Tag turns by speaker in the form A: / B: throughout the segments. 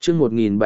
A: chương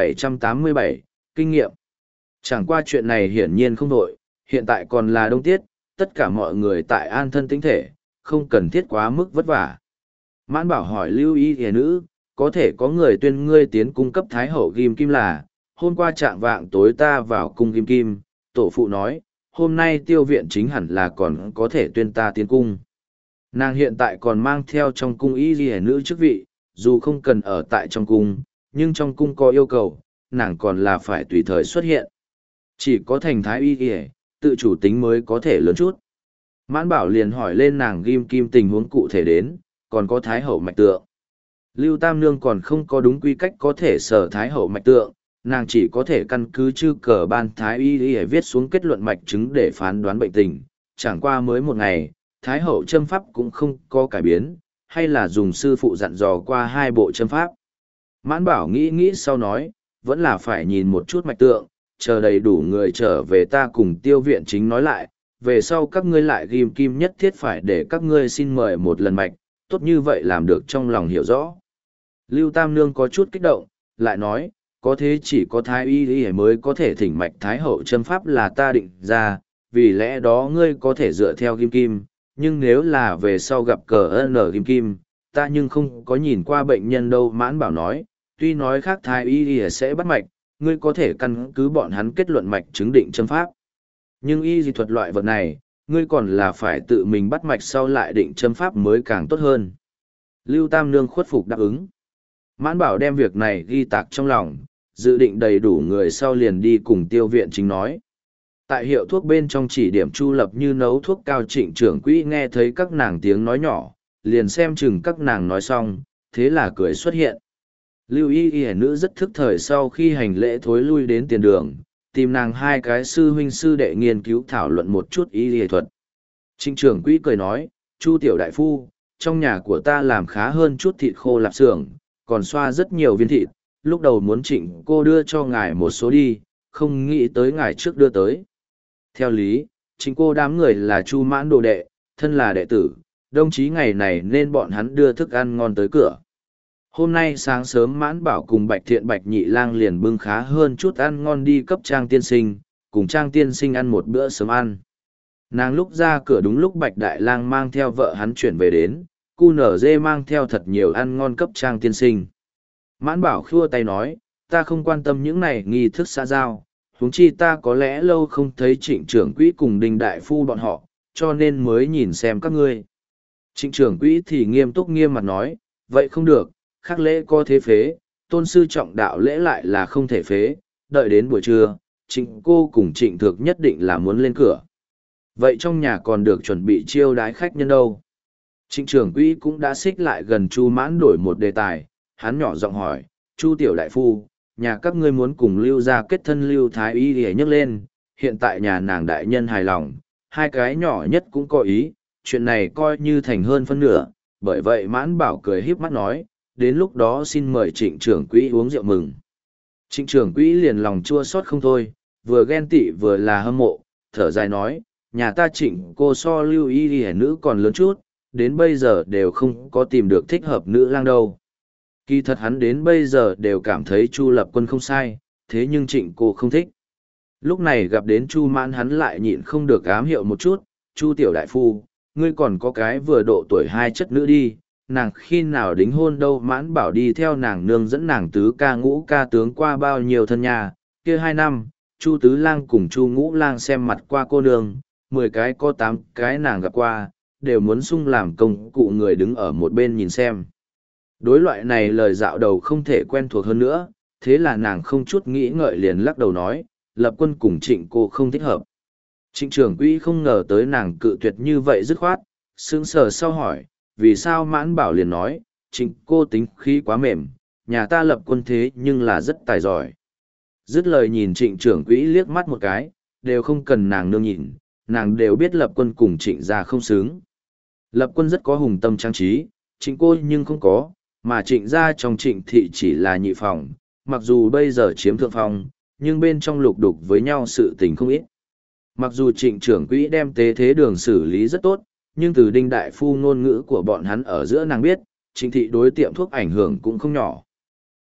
A: 1787, kinh nghiệm. Chẳng qua chuyện này hiển nhiên không đội, hiện tại còn là đông tiết, tất cả mọi người tại an thân tĩnh thể, không cần thiết quá mức vất vả. Mãn Bảo hỏi Lưu Y Y nữ, có thể có người tuyên ngươi tiến cung cấp Thái Hậu ghim kim là, hôm qua trạng vạng tối ta vào cung ghim kim, tổ phụ nói, hôm nay Tiêu viện chính hẳn là còn có thể tuyên ta tiến cung. Nàng hiện tại còn mang theo trong cung Y Y nữ chức vị, dù không cần ở tại trong cung, nhưng trong cung có yêu cầu, nàng còn là phải tùy thời xuất hiện. Chỉ có thành Thái Y Y, tự chủ tính mới có thể lớn chút. Mãn Bảo liền hỏi lên nàng ghim kim tình huống cụ thể đến, còn có Thái Hậu mạch tượng. Lưu Tam Nương còn không có đúng quy cách có thể sở Thái Hậu mạch tượng, nàng chỉ có thể căn cứ chư cờ ban Thái Y Y viết xuống kết luận mạch chứng để phán đoán bệnh tình. Chẳng qua mới một ngày, Thái Hậu châm pháp cũng không có cải biến, hay là dùng sư phụ dặn dò qua 2 bộ châm pháp. Mãn Bảo nghĩ sau nói, vẫn là phải nhìn một chút mạch tượng, chờ đầy đủ người trở về ta cùng Tiêu viện chính nói lại, về sau các ngươi lại ghim kim nhất thiết phải để các ngươi xin mời một lần mạch, tốt như vậy làm được trong lòng hiểu rõ. Lưu Tam Nương có chút kích động, lại nói, có thế chỉ có Thái Y Y mới có thể thỉnh mạch Thái Hậu châm pháp là ta định ra, vì lẽ đó ngươi có thể dựa theo ghim kim, nhưng nếu là về sau gặp cờ N ghim kim, ta nhưng không có nhìn qua bệnh nhân đâu. Mãn Bảo nói, tuy nói khác Thái Y Y sẽ bắt mạch, ngươi có thể căn cứ bọn hắn kết luận mạch chứng định châm pháp. Nhưng y dị thuật loại vật này, ngươi còn là phải tự mình bắt mạch sau lại định châm pháp mới càng tốt hơn. Lưu Tam Nương khuất phục đáp ứng. Mãn Bảo đem việc này ghi tạc trong lòng, dự định đầy đủ người sau liền đi cùng Tiêu viện chính nói. Tại hiệu thuốc bên trong chỉ điểm Chu Lập Như nấu thuốc cao, Trịnh trưởng quỹ nghe thấy các nàng tiếng nói nhỏ, liền xem chừng các nàng nói xong, thế là cười xuất hiện. Lưu Y Y nữ rất thức thời, sau khi hành lễ thối lui đến tiền đường, tìm nàng 2 cái sư huynh sư đệ nghiên cứu thảo luận một chút y y thuật. Trịnh trưởng quỹ cười nói, Chu tiểu đại phu, trong nhà của ta làm khá hơn chút thịt khô lạp xưởng, còn xoa rất nhiều viên thịt, lúc đầu muốn Trịnh cô đưa cho ngài một số đi, không nghĩ tới ngài trước đưa tới. Theo lý, Trịnh cô đám người là Chu Mãn đồ đệ, thân là đệ tử, đồng chí ngày này nên bọn hắn đưa thức ăn ngon tới cửa. Hôm nay sáng sớm Mãn Bảo cùng Bạch Thiện Bạch Nhị Lang liền bưng khá hơn chút ăn ngon đi cấp Trang tiên sinh, cùng Trang tiên sinh ăn một bữa sớm ăn. Nàng lúc ra cửa đúng lúc Bạch Đại Lang mang theo vợ hắn chuyển về đến, cu nở dê mang theo thật nhiều ăn ngon cấp Trang tiên sinh. Mãn Bảo khua tay nói, ta không quan tâm những này nghi thức xã giao, huống chi ta có lẽ lâu không thấy Trịnh trưởng quỹ cùng Đinh đại phu bọn họ, cho nên mới nhìn xem các ngươi. Trịnh trưởng quỹ thì nghiêm túc nghiêm mặt nói, vậy không được, khác lễ có thế phế, tôn sư trọng đạo lễ lại là không thể phế, đợi đến buổi trưa, Trịnh cô cùng Trịnh Thược nhất định là muốn lên cửa. Vậy trong nhà còn được chuẩn bị chiêu đái khách nhân đâu? Trịnh trưởng quỹ cũng đã xích lại gần Chu Mãn đổi một đề tài, hắn nhỏ giọng hỏi, Chu tiểu đại phu, nhà các ngươi muốn cùng Lưu gia kết thân Lưu Thái Y để nhấc lên, hiện tại nhà nàng đại nhân hài lòng, 2 cái nhỏ nhất cũng có ý, chuyện này coi như thành hơn phân nửa, bởi vậy Mãn Bảo cười híp mắt nói, đến lúc đó xin mời Trịnh trưởng quỹ uống rượu mừng. Trịnh trưởng quỹ liền lòng chua xót không thôi, vừa ghen tị vừa là hâm mộ, thở dài nói, nhà ta Trịnh cô so Lưu Y Y nữ còn lớn chút, đến bây giờ đều không có tìm được thích hợp nữ lang đâu. Kỳ thật hắn đến bây giờ đều cảm thấy Chu Lập Quân không sai, thế nhưng Trịnh cô không thích. Lúc này gặp đến Chu Mãn hắn lại nhịn không được ám hiệu một chút, Chu tiểu đại phu, ngươi còn có cái vừa độ tuổi 2 chất nữ đi, nàng khi nào đính hôn đâu. Mãn Bảo đi theo nàng nương dẫn nàng tứ ca ngũ ca tướng qua bao nhiêu thân nhà, kia 2 năm, Chu tứ lang cùng Chu ngũ lang xem mặt qua cô nương, 10 cái có 8 cái nàng gặp qua, đều muốn sung làm công cụ người đứng ở một bên nhìn xem. Đối loại này lời dạo đầu không thể quen thuộc hơn nữa, thế là nàng không chút nghĩ ngợi liền lắc đầu nói, Lập Quân cùng Trịnh cô không thích hợp. Trịnh trưởng quỹ không ngờ tới nàng cự tuyệt như vậy dứt khoát, sững sờ sau hỏi, vì sao? Mãn Bảo liền nói, Trịnh cô tính khí quá mềm, nhà ta Lập Quân thế nhưng là rất tài giỏi. Dứt lời nhìn Trịnh trưởng quỹ liếc mắt một cái, đều không cần nàng nương nhìn, nàng đều biết Lập Quân cùng Trịnh gia không xứng. Lập Quân rất có hùng tâm trang trí, Trịnh cô nhưng không có, mà Trịnh gia trong Trịnh thị chỉ là nhị phòng, mặc dù bây giờ chiếm thượng phòng, nhưng bên trong lục đục với nhau sự tình không ít. Mặc dù Trịnh trưởng quỹ đem tế thế đường xử lý rất tốt, nhưng từ Đinh đại phu ngôn ngữ của bọn hắn ở giữa nàng biết, Trịnh thị đối tiệm thuốc ảnh hưởng cũng không nhỏ.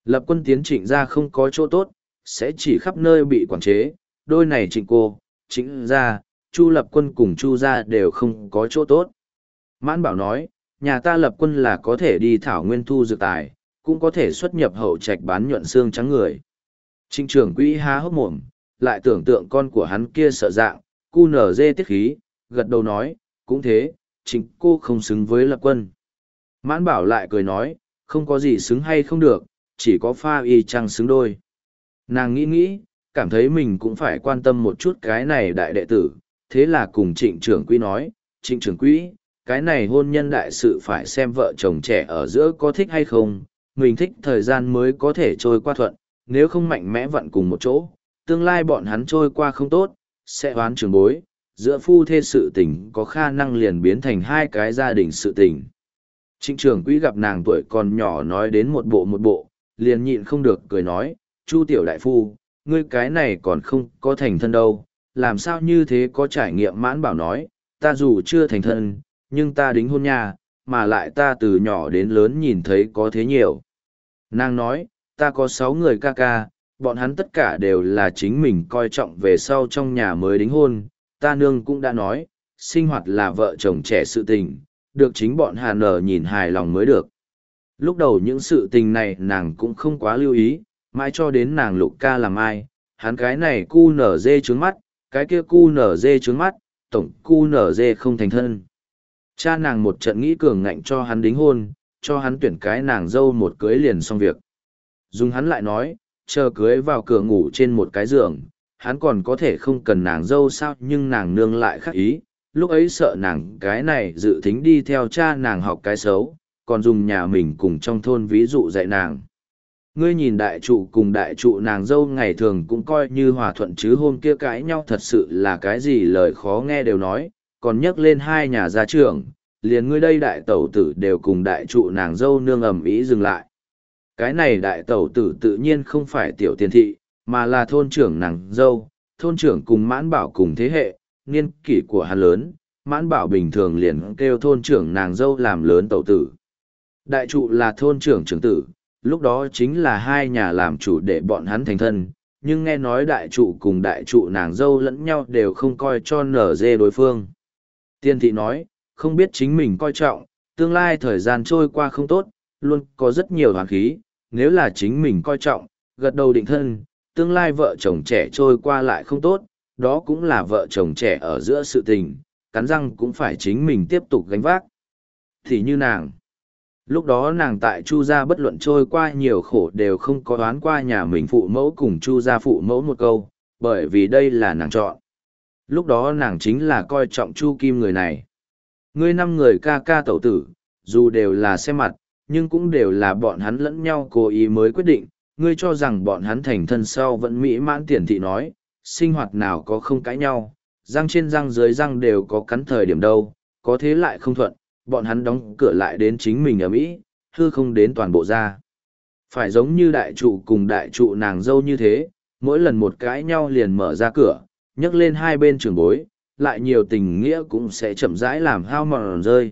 A: Lập Quân tiến Trịnh gia không có chỗ tốt, sẽ chỉ khắp nơi bị quản chế, đôi này Trịnh cô, Trịnh gia, Chu Lập Quân cùng Chu gia đều không có chỗ tốt. Mãn Bảo nói, nhà ta Lập Quân là có thể đi thảo nguyên thu dược tài, cũng có thể xuất nhập hậu trạch bán nhuận xương trắng người. Trịnh trưởng quỹ há hốc mồm, lại tưởng tượng con của hắn kia sợ dạng, cu nở dê tiết khí, gật đầu nói, cũng thế, Trịnh cô không xứng với Lập Quân. Mãn Bảo lại cười nói, không có gì xứng hay không được, chỉ có pha y chăng xứng đôi. Nàng nghĩ nghĩ, cảm thấy mình cũng phải quan tâm một chút cái này đại đệ tử, thế là cùng Trịnh trưởng quỹ nói, Trịnh trưởng quỹ, cái này hôn nhân đại sự phải xem vợ chồng trẻ ở giữa có thích hay không, mình thích thời gian mới có thể trôi qua thuận, nếu không mạnh mẽ vặn cùng một chỗ, tương lai bọn hắn trôi qua không tốt, sẽ oán trường bối, giữa phu thê sự tình có khả năng liền biến thành hai cái gia đình sự tình. Trịnh trưởng quỹ gặp nàng tuổi còn nhỏ nói đến một bộ, liền nhịn không được cười nói, Chu tiểu đại phu, ngươi cái này còn không có thành thân đâu, làm sao như thế có trải nghiệm. Mãn Bảo nói, ta dù chưa thành thân, nhưng ta đính hôn nha, mà lại ta từ nhỏ đến lớn nhìn thấy có thế nhiều. Nàng nói, ta có 6 người ca ca, bọn hắn tất cả đều là chính mình coi trọng về sau trong nhà mới đính hôn, ta nương cũng đã nói, sinh hoạt là vợ chồng trẻ sự tình, được chính bọn Hà Nở nhìn hài lòng mới được. Lúc đầu những sự tình này nàng cũng không quá lưu ý, mãi cho đến nàng Lục ca làm ai, hắn cái này cu nở dê trướng mắt, cái kia cu nở dê trướng mắt, tổng cu nở dê không thành thân. Cha nàng một trận nghĩ cường ngạnh cho hắn đính hôn, cho hắn tuyển cái nàng dâu một cưới liền xong việc. Dùng hắn lại nói, chờ cưới vào cửa ngủ trên một cái giường, hắn còn có thể không cần nàng dâu sao, nhưng nàng nương lại khác ý, lúc ấy sợ nàng cái này dự tính đi theo cha nàng học cái xấu, còn dùng nhà mình cùng trong thôn ví dụ dạy nàng. Ngươi nhìn đại trụ cùng đại trụ nàng dâu ngày thường cũng coi như hòa thuận chứ hôm kia cãi nhau thật sự là cái gì lời khó nghe đều nói, còn nhắc lên hai nhà gia trưởng, liền ngươi đây đại tẩu tử đều cùng đại trụ nàng dâu nương ầm ĩ dừng lại. Cái này đại tẩu tử tự nhiên không phải tiểu tiền thị, mà là thôn trưởng nàng dâu, thôn trưởng cùng Mãn Bảo cùng thế hệ, niên kỷ của hắn lớn, Mãn Bảo bình thường liền kêu thôn trưởng nàng dâu làm lớn tẩu tử. Đại trụ là thôn trưởng trưởng tử, lúc đó chính là hai nhà làm chủ để bọn hắn thành thân, nhưng nghe nói đại trụ cùng đại trụ nàng dâu lẫn nhau đều không coi cho nở dê đối phương. Tiên thị nói, không biết chính mình coi trọng, tương lai thời gian trôi qua không tốt, luôn có rất nhiều hoàn khí, nếu là chính mình coi trọng, gật đầu định thân, tương lai vợ chồng trẻ trôi qua lại không tốt, đó cũng là vợ chồng trẻ ở giữa sự tình, cắn răng cũng phải chính mình tiếp tục gánh vác. Thì như nàng, lúc đó nàng tại Chu gia bất luận trôi qua nhiều khổ đều không có đoán qua nhà mình phụ mẫu cùng Chu gia phụ mẫu một câu, bởi vì đây là nàng chọn. Lúc đó nàng chính là coi trọng Chu Kim người này. Ngươi 5 người ca ca tẩu tử, dù đều là xem mặt, nhưng cũng đều là bọn hắn lẫn nhau cố ý mới quyết định. Ngươi cho rằng bọn hắn thành thân sau vẫn mỹ mãn. Tiền thị nói, sinh hoạt nào có không cãi nhau, răng trên răng dưới răng đều có cắn thời điểm đâu, có thế lại không thuận, bọn hắn đóng cửa lại đến chính mình ở Mỹ, hư không đến toàn bộ ra. Phải giống như đại trụ cùng đại trụ nàng dâu như thế, mỗi lần một cãi nhau liền mở ra cửa, nhấc lên hai bên trường bối, lại nhiều tình nghĩa cũng sẽ chậm rãi làm hao mòn rơi.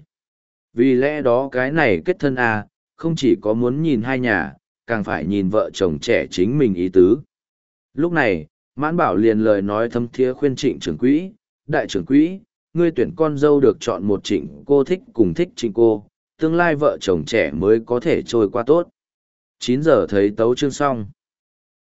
A: Vì lẽ đó cái này kết thân à, không chỉ có muốn nhìn hai nhà, càng phải nhìn vợ chồng trẻ chính mình ý tứ. Lúc này, Mãn Bảo liền lời nói thâm thiế khuyên Trịnh trưởng quỹ, đại trưởng quỹ, ngươi tuyển con dâu được chọn một Trịnh cô thích cùng thích Trịnh cô, tương lai vợ chồng trẻ mới có thể trôi qua tốt. 9 giờ thấy tấu chương xong.